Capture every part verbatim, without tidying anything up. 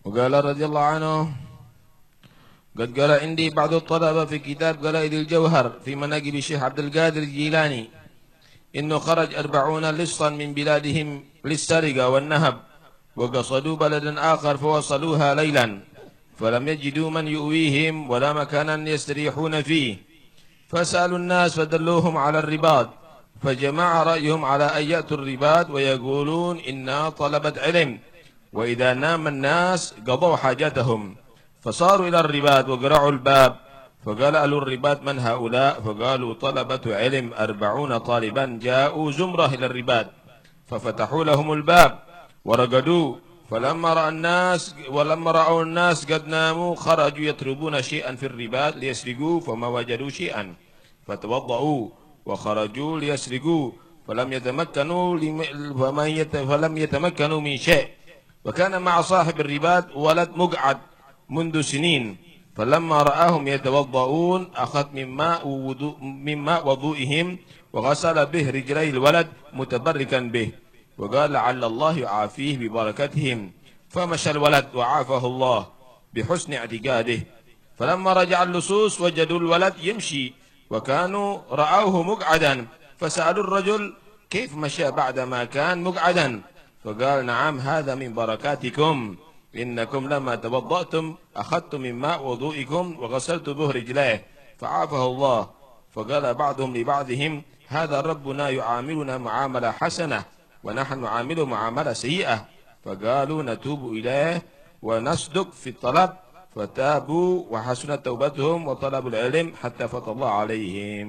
وقال رضي الله عنه قد قال عندي بعض الطلبة في كتاب قلائد الجوهر في مناقب الشيخ عبد القادر الجيلاني إنه خرج أربعون لصا من بلادهم للسرقة والنهب وقصدوا بلدا آخر فوصلوها ليلا فلم يجدوا من يؤويهم ولا مكانا يستريحون فيه فسألوا الناس فدلوهم على الرباط فجمع رأيهم على أن يأتوا الرباط ويقولون إنا طلبة علم وإذا نام الناس قضوا حاجتهم فصاروا إلى الرباط وقرعوا الباب فقال أهل الرباط من هؤلاء فقالوا طلبة علم أربعون طالبا جاءوا زمرة إلى الرباط ففتحوا لهم الباب ورقدوا فلما رأى الناس ولما رأوا الناس قد ناموا خرجوا يطلبون شيئا في الرباط ليسرقوا فما وجدوا شيئا فتوضؤوا وخرجوا ليسرقوا فلم يتمكنوا فلم يتمكنوا من شيء وكان مع صاحب الرباط ولد مقعد منذ سنين فلما رآهم يتوضؤون أخذ من ماء وضوء من ماء وضوئهم وغسل به رجلي الولد متبركا به وقال لعل الله يعافيه ببركتهم فمشى الولد وعافه الله بحسن اعتقاده فلما رجع اللصوص وجدوا الولد يمشي وكانوا رأوه مقعدا فسألوا الرجل كيف مشى بعدما كان مقعدا فقال نعم هذا من بركاتكم إنكم لما توضأتم أخذتم من ماء وضوئكم وغسلت به رجليه فعافه الله فقال بعضهم لبعضهم هذا ربنا يعاملنا معاملة حسنة ونحن نعامله معاملة سيئة فقالوا نتوب إليه ونصدق في الطلب فتابوا وحسنت توبتهم وطلبوا العلم حتى فتح الله عليهم.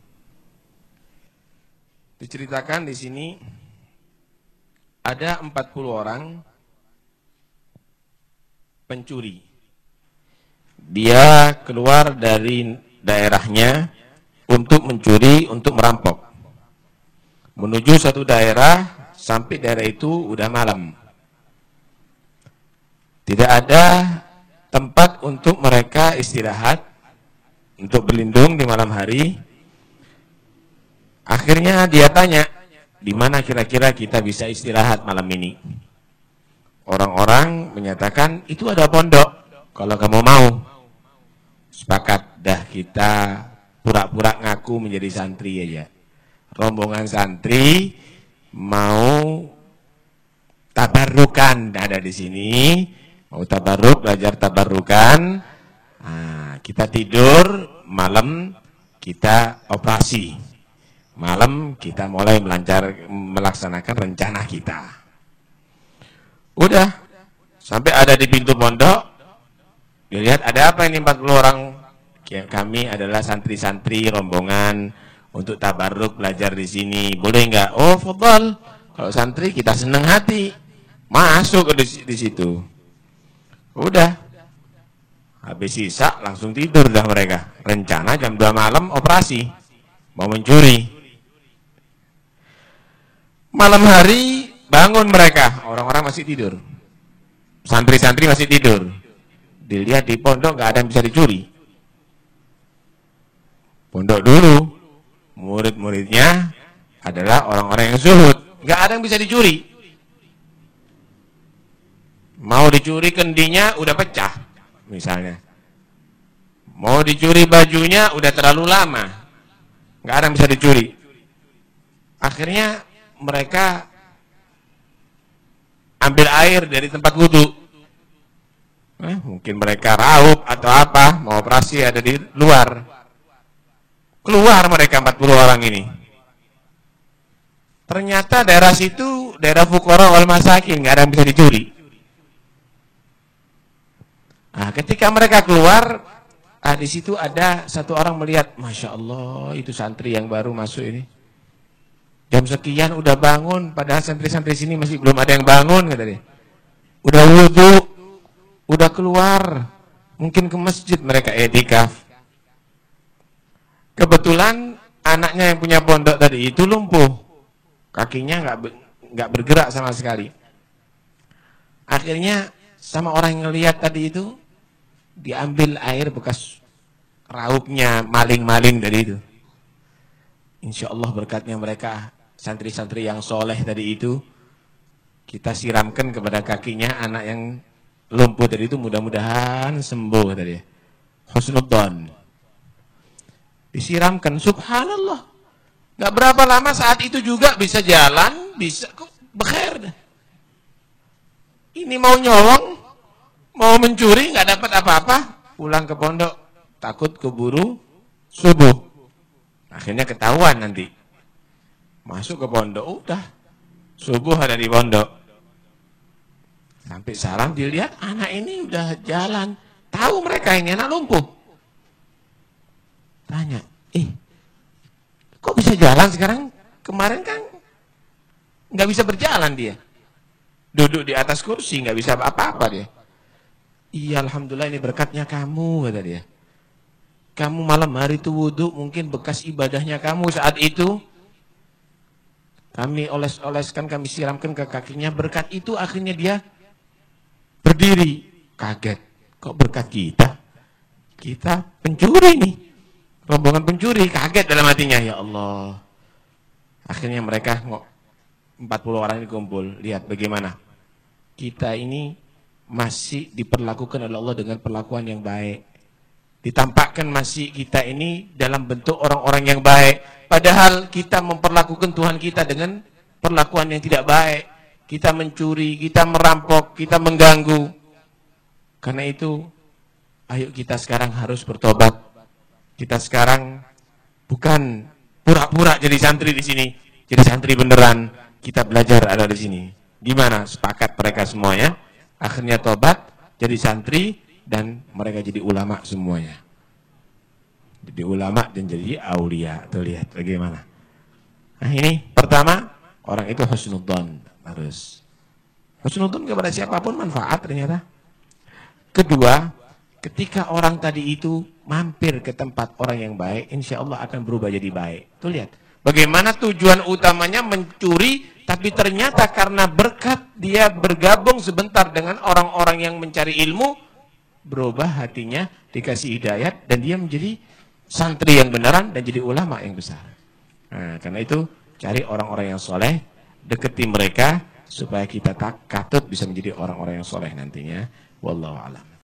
Diceritakan di sini ada empat puluh orang pencuri. Dia keluar dari daerahnya untuk mencuri, untuk merampok. Menuju satu daerah, sampai daerah itu udah malam. Tidak ada tempat untuk mereka istirahat, untuk berlindung di malam hari. Akhirnya dia tanya, di mana kira-kira kita bisa istirahat malam ini? Orang-orang menyatakan, itu ada pondok, kalau kamu mau. Sepakat, dah kita pura-pura ngaku menjadi santri aja. Rombongan santri mau tabarukan ada di sini, mau tabaruk, belajar tabarukan. Nah, kita tidur, malam kita operasi. Malam kita mulai melancar melaksanakan rencana kita. Udah, sampai ada di pintu pondok, dilihat ada apa ini empat puluh orang. Kami adalah santri-santri rombongan untuk tabarruk belajar di sini. Boleh enggak? Oh, fadhal. Kalau santri kita senang hati. Masuk ke di, di situ. Udah. Habis sisa langsung tidur dah mereka. Rencana jam dua malam operasi. Mau mencuri. Malam hari bangun mereka, orang-orang masih tidur. Santri-santri masih tidur. Dilihat di pondok nggak ada yang bisa dicuri. Pondok dulu, murid-muridnya adalah orang-orang yang zuhud. Nggak ada yang bisa dicuri. Mau dicuri kendinya udah pecah, misalnya. Mau dicuri bajunya udah terlalu lama. Nggak ada yang bisa dicuri. Akhirnya mereka ambil air dari tempat wudhu. Eh, mungkin mereka raup atau apa, mau operasi ada di luar. Keluar mereka empat puluh orang ini. Ternyata daerah situ, daerah fuqara wal masakin, nggak ada yang bisa dicuri. Nah, ketika mereka keluar, ah, di situ ada satu orang melihat, Masya Allah, itu santri yang baru masuk ini. Jam sekian udah bangun, padahal santri-santri sini masih belum ada yang bangun, kata dia. Udah wudhu, udah keluar, mungkin ke masjid mereka etikaf. Kebetulan anaknya yang punya pondok tadi itu lumpuh, kakinya nggak nggak bergerak sama sekali. Akhirnya sama orang yang ngelihat tadi itu diambil air bekas raupnya maling-maling tadi itu. Insya Allah berkatnya mereka santri-santri yang soleh tadi itu, kita siramkan kepada kakinya anak yang lumpuh tadi itu mudah-mudahan sembuh tadi. Husnudzon. Disiramkan, subhanallah. Gak berapa lama saat itu juga bisa jalan, bisa kok bekhair dah. Ini mau nyolong, mau mencuri, gak dapat apa-apa, pulang ke pondok, takut keburu subuh. Akhirnya ketahuan nanti. Masuk ke pondok, udah. Subuh ada di pondok. Sampai salam dilihat, anak ini udah jalan. Tahu mereka ini anak lumpuh. Tanya, eh, kok bisa jalan sekarang? Kemarin kan nggak bisa berjalan dia. Duduk di atas kursi, nggak bisa apa-apa dia. Iya, alhamdulillah ini berkatnya kamu, kata dia. Kamu malam hari itu wudhu, mungkin bekas ibadahnya kamu saat itu. Kami oles-oleskan, kami siramkan ke kakinya. Berkat itu akhirnya dia berdiri. Kaget. Kok berkat kita? Kita pencuri nih. Rombongan pencuri. Kaget dalam hatinya. Ya Allah. Akhirnya mereka empat puluh orang ini kumpul. Lihat bagaimana. Kita ini masih diperlakukan oleh Allah dengan perlakuan yang baik. Ditampakkan masih kita ini dalam bentuk orang-orang yang baik. Padahal kita memperlakukan Tuhan kita dengan perlakuan yang tidak baik. Kita mencuri, kita merampok, kita mengganggu. Karena itu, ayo kita sekarang harus bertobat. Kita sekarang bukan pura-pura jadi santri di sini. Jadi santri beneran. Kita belajar ada di sini. Gimana? Sepakat mereka semuanya. Akhirnya tobat, jadi santri, dan mereka jadi ulama semuanya. Jadi ulama dan jadi aulia. Tuh lihat bagaimana. Nah ini pertama, orang itu husnudzon harus. Husnudzon kepada siapapun manfaat ternyata. Kedua, ketika orang tadi itu mampir ke tempat orang yang baik, insya Allah akan berubah jadi baik. Tuh lihat. Bagaimana tujuan utamanya mencuri, tapi ternyata karena berkat dia bergabung sebentar dengan orang-orang yang mencari ilmu, berubah hatinya, dikasih hidayat, dan dia menjadi santri yang beneran dan jadi ulama yang besar. Nah, karena itu cari orang-orang yang soleh, deketi mereka supaya kita tak katut bisa menjadi orang-orang yang soleh nantinya. Wallahu a'lam.